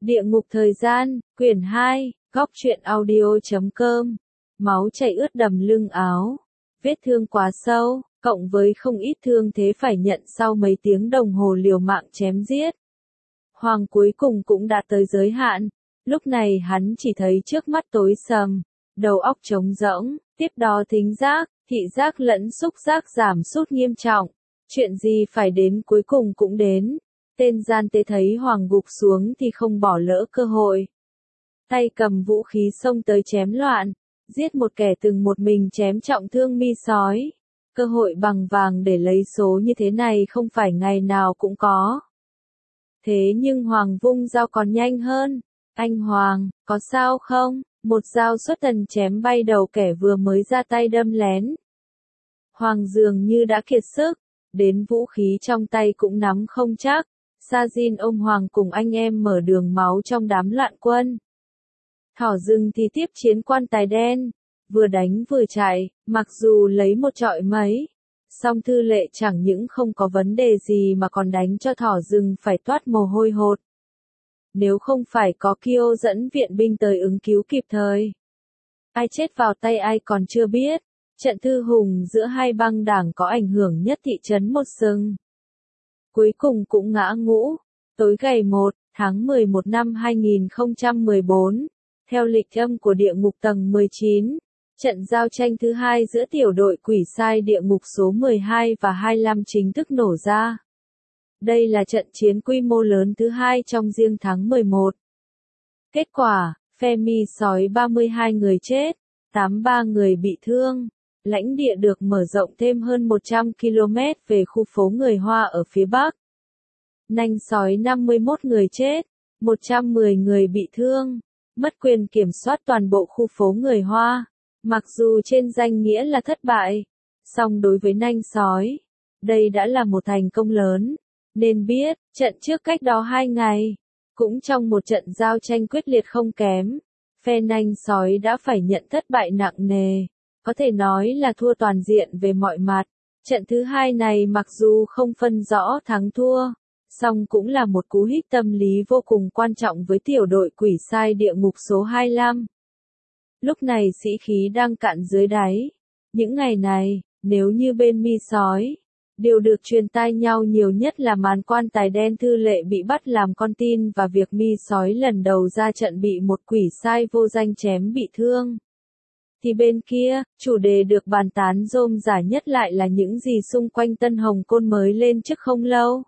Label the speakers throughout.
Speaker 1: Địa ngục thời gian, quyển 2, góc truyện audio.com. Máu chảy ướt đầm lưng áo. Vết thương quá sâu, cộng với không ít thương thế phải nhận sau mấy tiếng đồng hồ liều mạng chém giết. Hoàng cuối cùng cũng đã tới giới hạn. Lúc này hắn chỉ thấy trước mắt tối sầm, đầu óc trống rỗng, tiếp đó thính giác, thị giác lẫn xúc giác giảm sút nghiêm trọng. Chuyện gì phải đến cuối cùng cũng đến. Tên gian tế thấy Hoàng gục xuống thì không bỏ lỡ cơ hội. Tay cầm vũ khí xông tới chém loạn, giết một kẻ từng một mình chém trọng thương mi sói. Cơ hội bằng vàng để lấy số như thế này không phải ngày nào cũng có. Thế nhưng Hoàng vung dao còn nhanh hơn. Anh Hoàng, có sao không? Một dao xuất thần chém bay đầu kẻ vừa mới ra tay đâm lén. Hoàng dường như đã kiệt sức, đến vũ khí trong tay cũng nắm không chắc. Sa-jin ôm Hoàng cùng anh em mở đường máu trong đám loạn quân. Thỏ rừng thì tiếp chiến quan tài đen, vừa đánh vừa chạy, mặc dù lấy một trọi mấy. Song Thư Lệ chẳng những không có vấn đề gì mà còn đánh cho thỏ rừng phải toát mồ hôi hột. Nếu không phải có Kyo dẫn viện binh tới ứng cứu kịp thời. Ai chết vào tay ai còn chưa biết. Trận thư hùng giữa hai băng đảng có ảnh hưởng nhất thị trấn Một Sừng. Cuối cùng cũng ngã ngũ. Tối ngày 1 tháng 11 năm 2014, theo lịch âm của địa ngục tầng 19, trận giao tranh thứ hai giữa tiểu đội quỷ sai địa ngục số 12 và 25 chính thức nổ ra. Đây là trận chiến quy mô lớn thứ hai trong riêng tháng 11. Kết quả, phe mi sói 32 người chết, 83 người bị thương. Lãnh địa được mở rộng thêm hơn 100 km về khu phố người Hoa ở phía Bắc. Nanh sói 51 người chết, 110 người bị thương, mất quyền kiểm soát toàn bộ khu phố người Hoa. Mặc dù trên danh nghĩa là thất bại, song đối với nanh sói, đây đã là một thành công lớn. Nên biết, trận trước cách đó 2 ngày, cũng trong một trận giao tranh quyết liệt không kém, phe nanh sói đã phải nhận thất bại nặng nề. Có thể nói là thua toàn diện về mọi mặt. Trận thứ hai này mặc dù không phân rõ thắng thua, song cũng là một cú hích tâm lý vô cùng quan trọng với tiểu đội quỷ sai địa ngục số 25. Lúc này sĩ khí đang cạn dưới đáy. Những ngày này, nếu như bên mi sói, điều được truyền tai nhau nhiều nhất là màn quan tài đen Thư Lệ bị bắt làm con tin và việc mi sói lần đầu ra trận bị một quỷ sai vô danh chém bị thương. Thì bên kia, chủ đề được bàn tán rôm rả nhất lại là những gì xung quanh Tân Hồng Côn mới lên chức không lâu.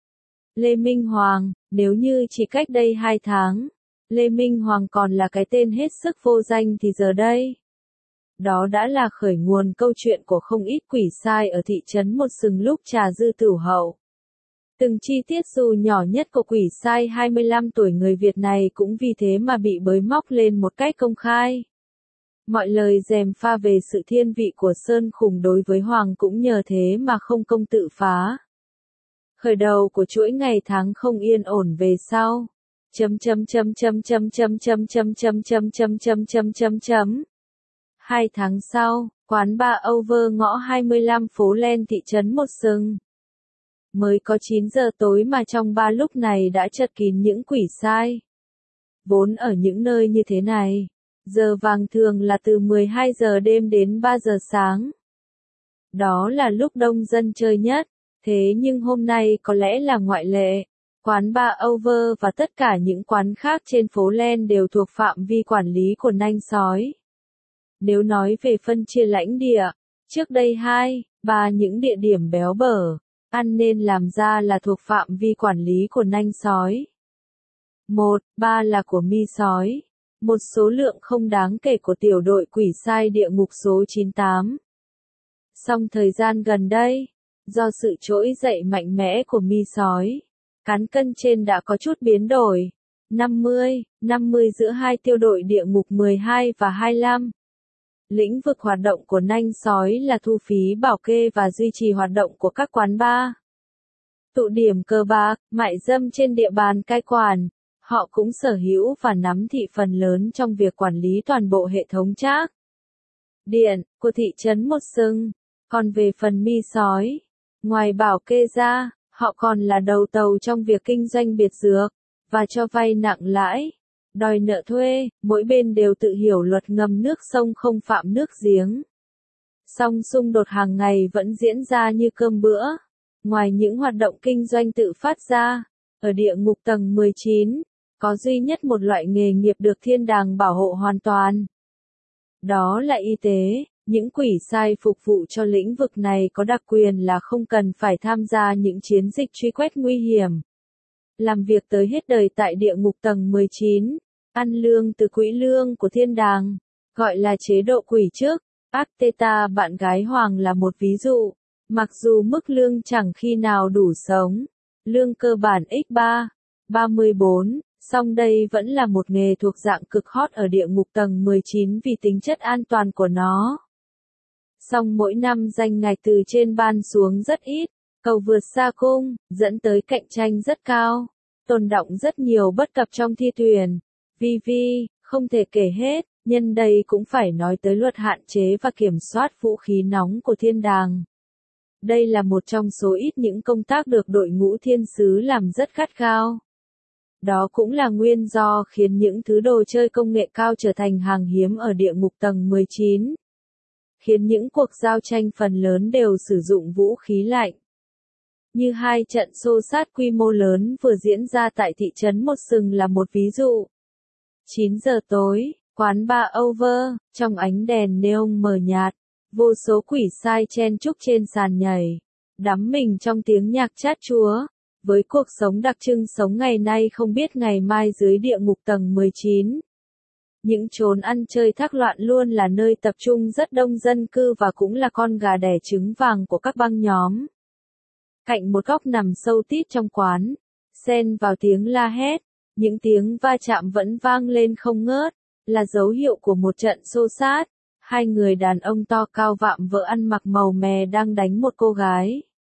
Speaker 1: Lê Minh Hoàng, nếu như chỉ cách đây 2 tháng, Lê Minh Hoàng còn là cái tên hết sức vô danh thì giờ đây. Đó đã là khởi nguồn câu chuyện của không ít quỷ sai ở thị trấn Một Sừng lúc Trà Dư Tửu Hậu. Từng chi tiết dù nhỏ nhất của quỷ sai 25 tuổi người Việt này cũng vì thế mà bị bới móc lên một cách công khai. Mọi lời gièm pha về sự thiên vị của Sơn Khủng đối với Hoàng cũng nhờ thế mà không công tự phá. Khởi đầu của chuỗi ngày tháng không yên ổn về sau. 2 tháng sau, quán bar Over ngõ 25 phố Len thị trấn Một Sừng. Mới có 9 giờ tối mà trong bar lúc này đã chật kín những quỷ sai. Vốn ở những nơi như thế này, giờ vàng thường là từ 12 giờ đêm đến 3 giờ sáng. Đó là lúc đông dân chơi nhất, thế nhưng hôm nay có lẽ là ngoại lệ. Quán bar Over và tất cả những quán khác trên phố Len đều thuộc phạm vi quản lý của nanh sói. Nếu nói về phân chia lãnh địa, trước đây 2, 3 những địa điểm béo bở, ăn nên làm ra là thuộc phạm vi quản lý của nanh sói. 1, 3 là của mi sói. Một số lượng không đáng kể của tiểu đội quỷ sai địa ngục số 98. Song thời gian gần đây, do sự trỗi dậy mạnh mẽ của mi sói, cán cân trên đã có chút biến đổi. 50 giữa hai tiểu đội địa ngục 12 và 25. Lĩnh vực hoạt động của nanh sói là thu phí bảo kê và duy trì hoạt động của các quán bar. Tụ điểm cờ bạc, mại dâm trên địa bàn cai quản. Họ cũng sở hữu và nắm thị phần lớn trong việc quản lý toàn bộ hệ thống trác điện của thị trấn Một Sừng. Còn về phần mi sói, ngoài bảo kê ra, họ còn là đầu tàu trong việc kinh doanh biệt dược, và cho vay nặng lãi, đòi nợ thuê, mỗi bên đều tự hiểu luật ngầm nước sông không phạm nước giếng. Song xung đột hàng ngày vẫn diễn ra như cơm bữa. Ngoài những hoạt động kinh doanh tự phát ra, ở địa ngục tầng 19, có duy nhất một loại nghề nghiệp được thiên đàng bảo hộ hoàn toàn. Đó là y tế. Những quỷ sai phục vụ cho lĩnh vực này có đặc quyền là không cần phải tham gia những chiến dịch truy quét nguy hiểm. Làm việc tới hết đời tại địa ngục tầng 19, ăn lương từ quỹ lương của thiên đàng, gọi là chế độ quỷ chức. Arteta bạn gái Hoàng là một ví dụ. Mặc dù mức lương chẳng khi nào đủ sống, lương cơ bản x3, 34, song đây vẫn là một nghề thuộc dạng cực hot ở địa ngục tầng 19 vì tính chất an toàn của nó. Song mỗi năm danh ngạch từ trên ban xuống rất ít, cầu vượt xa cung, dẫn tới cạnh tranh rất cao, tồn đọng rất nhiều bất cập trong thi tuyển. VV, không thể kể hết, nhân đây cũng phải nói tới luật hạn chế và kiểm soát vũ khí nóng của thiên đàng. Đây là một trong số ít những công tác được đội ngũ thiên sứ làm rất gắt gao. Đó cũng là nguyên do khiến những thứ đồ chơi công nghệ cao trở thành hàng hiếm ở địa ngục tầng 19. Khiến những cuộc giao tranh phần lớn đều sử dụng vũ khí lạnh. Như hai trận xô xát quy mô lớn vừa diễn ra tại thị trấn Một Sừng là một ví dụ. 9 giờ tối, quán bar over, trong ánh đèn neon mờ nhạt, vô số quỷ sai chen chúc trên sàn nhảy, đắm mình trong tiếng nhạc chát chúa, với cuộc sống đặc trưng sống ngày nay không biết ngày mai dưới địa ngục tầng 19. Những chốn ăn chơi thác loạn luôn là nơi tập trung rất đông dân cư và cũng là con gà đẻ trứng vàng của các băng nhóm. Cạnh một góc nằm sâu tít trong quán, xen vào tiếng la hét, những tiếng va chạm vẫn vang lên không ngớt, là dấu hiệu của một trận xô xát. Hai người đàn ông to cao vạm vỡ ăn mặc màu mè đang đánh một cô gái.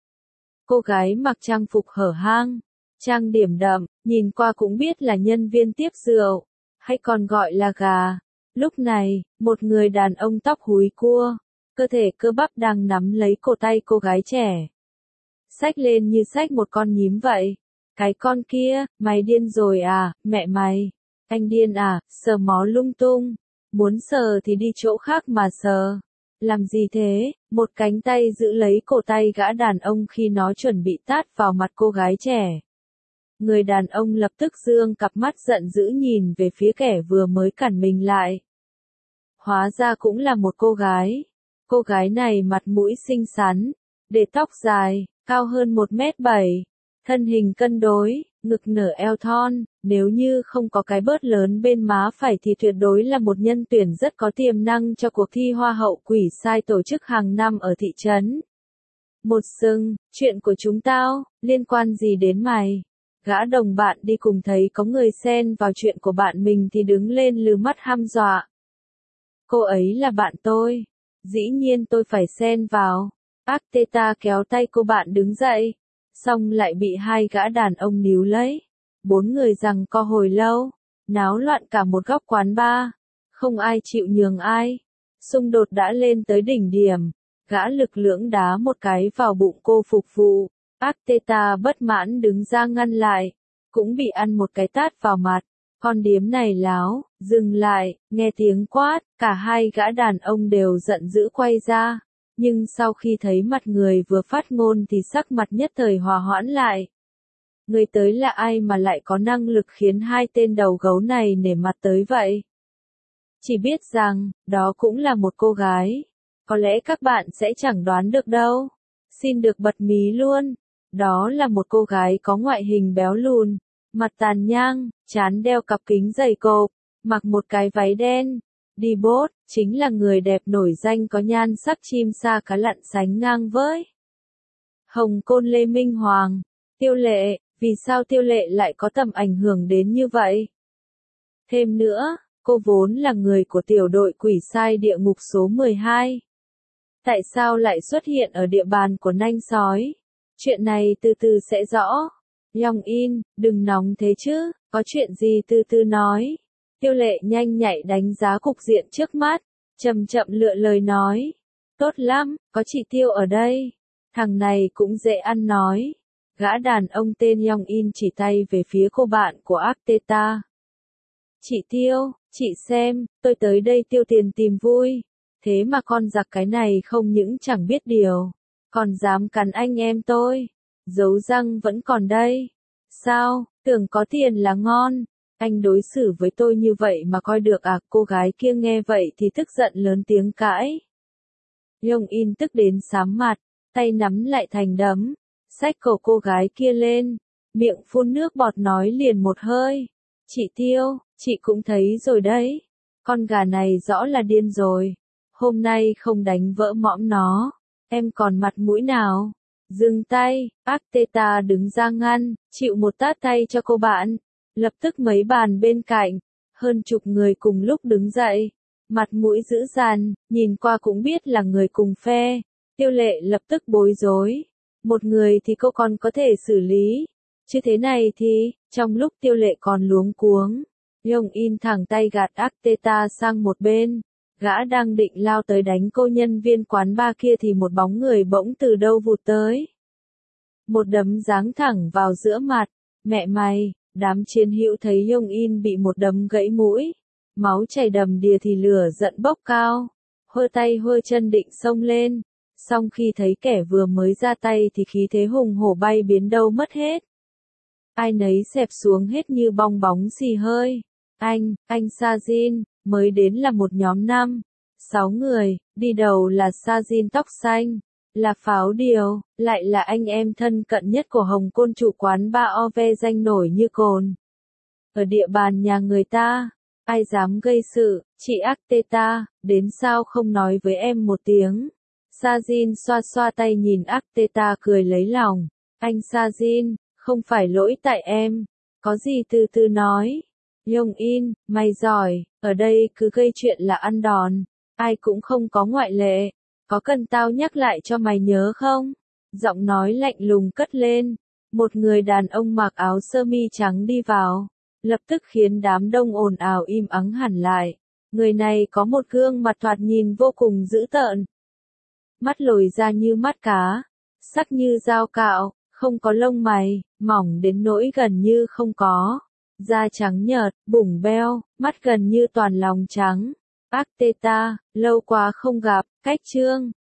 Speaker 1: Cô gái mặc trang phục hở hang, trang điểm đậm, nhìn qua cũng biết là nhân viên tiếp rượu, hay còn gọi là gà. Lúc này, một người đàn ông tóc húi cua, cơ thể cơ bắp đang nắm lấy cổ tay cô gái trẻ. Xách lên như xách một con nhím vậy. Cái con kia, mày điên rồi à, mẹ mày. Anh điên à, sờ mó lung tung. Muốn sờ thì đi chỗ khác mà sờ. Làm gì thế? Một cánh tay giữ lấy cổ tay gã đàn ông khi nó chuẩn bị tát vào mặt cô gái trẻ. Người đàn ông lập tức giương cặp mắt giận dữ nhìn về phía kẻ vừa mới cản mình lại. Hóa ra cũng là một cô gái. Cô gái này mặt mũi xinh xắn, để tóc dài, cao hơn 1m7, thân hình cân đối, ngực nở eo thon, nếu như không có cái bớt lớn bên má phải thì tuyệt đối là một nhân tuyển rất có tiềm năng cho cuộc thi Hoa hậu quỷ sai tổ chức hàng năm ở thị trấn. Một Sừng, chuyện của chúng tao, liên quan gì đến mày? Gã đồng bạn đi cùng thấy có người xen vào chuyện của bạn mình thì đứng lên lừ mắt hăm dọa. Cô ấy là bạn tôi. Dĩ nhiên tôi phải xen vào. Arteta kéo tay cô bạn đứng dậy. Xong lại bị hai gã đàn ông níu lấy. Bốn người giằng co hồi lâu. Náo loạn cả một góc quán bar. Không ai chịu nhường ai. Xung đột đã lên tới đỉnh điểm. Gã lực lưỡng đá một cái vào bụng cô phục vụ. Arteta bất mãn đứng ra ngăn lại. Cũng bị ăn một cái tát vào mặt. Con điếm này láo, dừng lại, nghe tiếng quát, cả hai gã đàn ông đều giận dữ quay ra. Nhưng sau khi thấy mặt người vừa phát ngôn thì sắc mặt nhất thời hòa hoãn lại. Người tới là ai mà lại có năng lực khiến hai tên đầu gấu này nể mặt tới vậy? Chỉ biết rằng, đó cũng là một cô gái. Có lẽ các bạn sẽ chẳng đoán được đâu. Xin được bật mí luôn. Đó là một cô gái có ngoại hình béo lùn, mặt tàn nhang, trán đeo cặp kính dày cộp, mặc một cái váy đen. Đi bốt, chính là người đẹp nổi danh có nhan sắc chim sa cá lặn sánh ngang với Hồng Côn Lê Minh Hoàng. Tiêu Lệ, vì sao Tiêu Lệ lại có tầm ảnh hưởng đến như vậy? Thêm nữa, cô vốn là người của tiểu đội quỷ sai địa ngục số 12. Tại sao lại xuất hiện ở địa bàn của nanh sói? Chuyện này từ từ sẽ rõ. Yong In, đừng nóng thế chứ, có chuyện gì từ từ nói. Tiêu Lệ nhanh nhạy đánh giá cục diện trước mắt, chậm chậm lựa lời nói. Tốt lắm, có chị Tiêu ở đây. Thằng này cũng dễ ăn nói. Gã đàn ông tên Yong In chỉ tay về phía cô bạn của Arteta. Chị Tiêu, chị xem, tôi tới đây tiêu tiền tìm vui. Thế mà con giặc cái này không những chẳng biết điều, còn dám cắn anh em tôi. Dấu răng vẫn còn đây. Sao, tưởng có tiền là ngon. Anh đối xử với tôi như vậy mà coi được à? Cô gái kia nghe vậy thì tức giận lớn tiếng cãi. Yong In tức đến sám mặt, tay nắm lại thành đấm, xách cổ cô gái kia lên, miệng phun nước bọt nói liền một hơi. Chị Tiêu, chị cũng thấy rồi đấy. Con gà này rõ là điên rồi. Hôm nay không đánh vỡ mõm nó, em còn mặt mũi nào? Dừng tay, Arteta đứng ra ngăn, chịu một tát tay cho cô bạn. Lập tức mấy bàn bên cạnh, hơn chục người cùng lúc đứng dậy. Mặt mũi dữ dằn, nhìn qua cũng biết là người cùng phe. Tiêu Lệ lập tức bối rối. Một người thì cô còn có thể xử lý. Chứ thế này thì, trong lúc Tiêu Lệ còn luống cuống, Yong In thẳng tay gạt Arteta sang một bên. Gã đang định lao tới đánh cô nhân viên quán bar kia thì một bóng người bỗng từ đâu vụt tới. Một đấm giáng thẳng vào giữa mặt. Mẹ mày, đám chiến hữu thấy Yong In bị một đấm gãy mũi. Máu chảy đầm đìa thì lửa giận bốc cao. Hơ tay hơ chân định xông lên. Song khi thấy kẻ vừa mới ra tay thì khí thế hùng hổ bay biến đâu mất hết. Ai nấy xẹp xuống hết như bong bóng xì hơi. Anh Sajin, mới đến là một nhóm 5-6 người, đi đầu là Sajin tóc xanh, là pháo điều, lại là anh em thân cận nhất của Hồng Côn chủ quán bar Ove danh nổi như cồn. Ở địa bàn nhà người ta, ai dám gây sự, chị Arteta, đến sao không nói với em một tiếng. Sajin xoa xoa tay nhìn Arteta cười lấy lòng. Anh Sajin, không phải lỗi tại em, có gì từ từ nói. Yong In, mày giỏi, ở đây cứ gây chuyện là ăn đòn, ai cũng không có ngoại lệ. Có cần tao nhắc lại cho mày nhớ không? Giọng nói lạnh lùng cất lên. Một người đàn ông mặc áo sơ mi trắng đi vào, lập tức khiến đám đông ồn ào im ắng hẳn lại. Người này có một gương mặt thoạt nhìn vô cùng dữ tợn. Mắt lồi ra như mắt cá, sắc như dao cạo, không có lông mày, mỏng đến nỗi gần như không có. Da trắng nhợt, bủng beo, mắt gần như toàn lòng trắng. Arteta, lâu quá không gặp, cách chương.